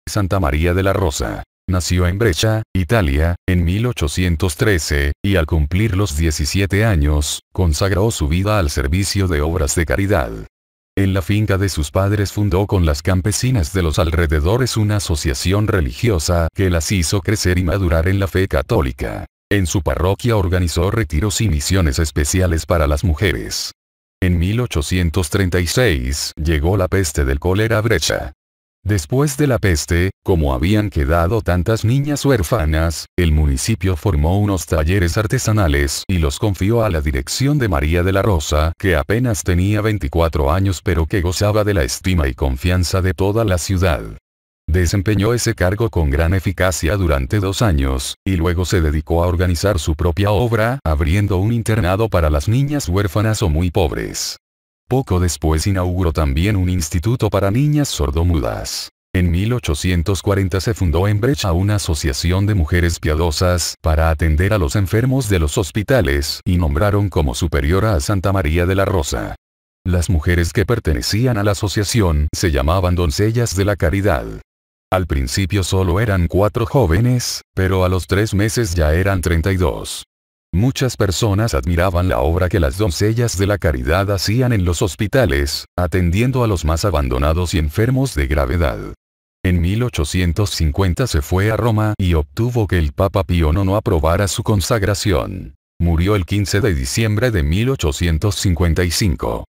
Santa María de la Rosa. Nació en Brescia, Italia, en 1813, y al cumplir los 17 años, consagró su vida al servicio de obras de caridad. En la finca de sus padres fundó con las campesinas de los alrededores una asociación religiosa que las hizo crecer y madurar en la fe católica. En su parroquia organizó retiros y misiones especiales para las mujeres. En 1836 llegó la peste del cólera a Brescia. Después de la peste, como habían quedado tantas niñas huérfanas, el municipio formó unos talleres artesanales y los confió a la dirección de María de la Rosa, que apenas tenía 24 años pero que gozaba de la estima y confianza de toda la ciudad. Desempeñó ese cargo con gran eficacia durante 2 años, y luego se dedicó a organizar su propia obra, abriendo un internado para las niñas huérfanas o muy pobres. Poco después inauguró también un instituto para niñas sordomudas. En 1840 se fundó en Brescia una asociación de mujeres piadosas para atender a los enfermos de los hospitales y nombraron como superiora a Santa María de la Rosa. Las mujeres que pertenecían a la asociación se llamaban doncellas de la caridad. Al principio solo eran 4 jóvenes, pero a los 3 meses ya eran 32. Muchas personas admiraban la obra que las doncellas de la caridad hacían en los hospitales, atendiendo a los más abandonados y enfermos de gravedad. En 1850 se fue a Roma y obtuvo que el Papa Pío IX aprobara su consagración. Murió el 15 de diciembre de 1855.